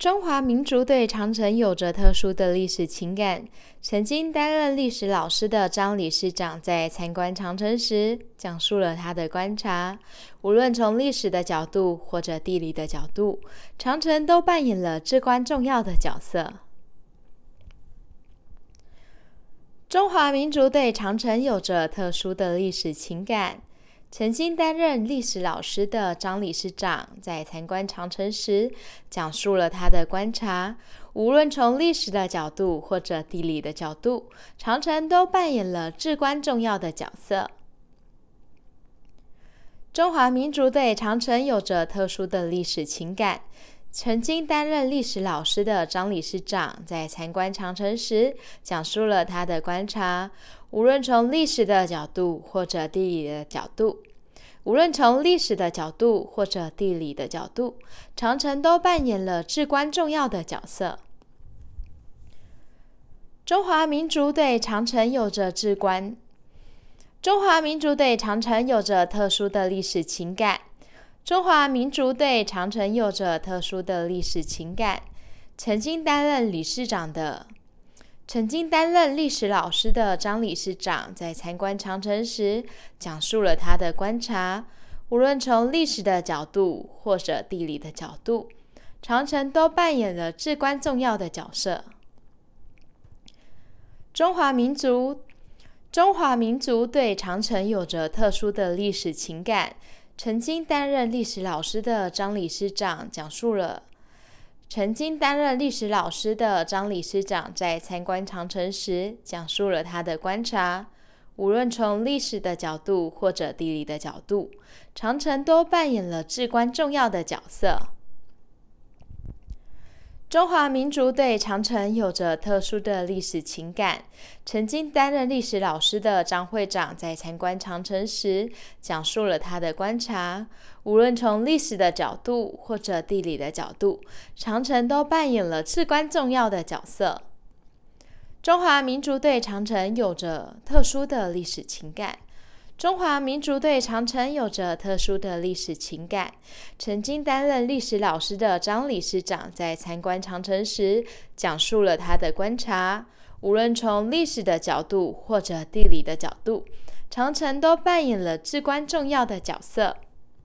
中华民族对长城有着特殊的历史情感。曾经担任历史老师的张理事长在参观长城时，讲述了他的观察。无论从历史的角度或者地理的角度，长城都扮演了至关重要的角色。中华民族对长城有着特殊的历史情感。曾经担任历史老师的张理事长在参观长城时，讲述了他的观察。无论从历史的角度或者地理的角度，长城都扮演了至关重要的角色。中华民族对长城有着特殊的历史情感。曾经担任历史老师的张理事长在参观长城时，讲述了他的观察。无论从历史的角度或者地理的角度，长城都扮演了至关重要的角色。中华民族对长城有着特殊的历史情感。中华民族对长城有着特殊的历史情感。曾经担任历史老师的张理事长在参观长城时，讲述了他的观察。无论从历史的角度或者地理的角度，长城都扮演了至关重要的角色。中华民族对长城有着特殊的历史情感。曾经担任历史老师的张理事长在参观长城时，讲述了他的观察。无论从历史的角度或者地理的角度，长城都扮演了至关重要的角色。中华民族对长城有着特殊的历史情感。曾经担任历史老师的张会长在参观长城时，讲述了他的观察。无论从历史的角度或者地理的角度，长城都扮演了至关重要的角色。中华民族对长城有着特殊的历史情感。中华民族对长城有着特殊的历史情感。曾经担任历史老师的张理事长在参观长城时，讲述了他的观察。无论从历史的角度或者地理的角度，长城都扮演了至关重要的角色。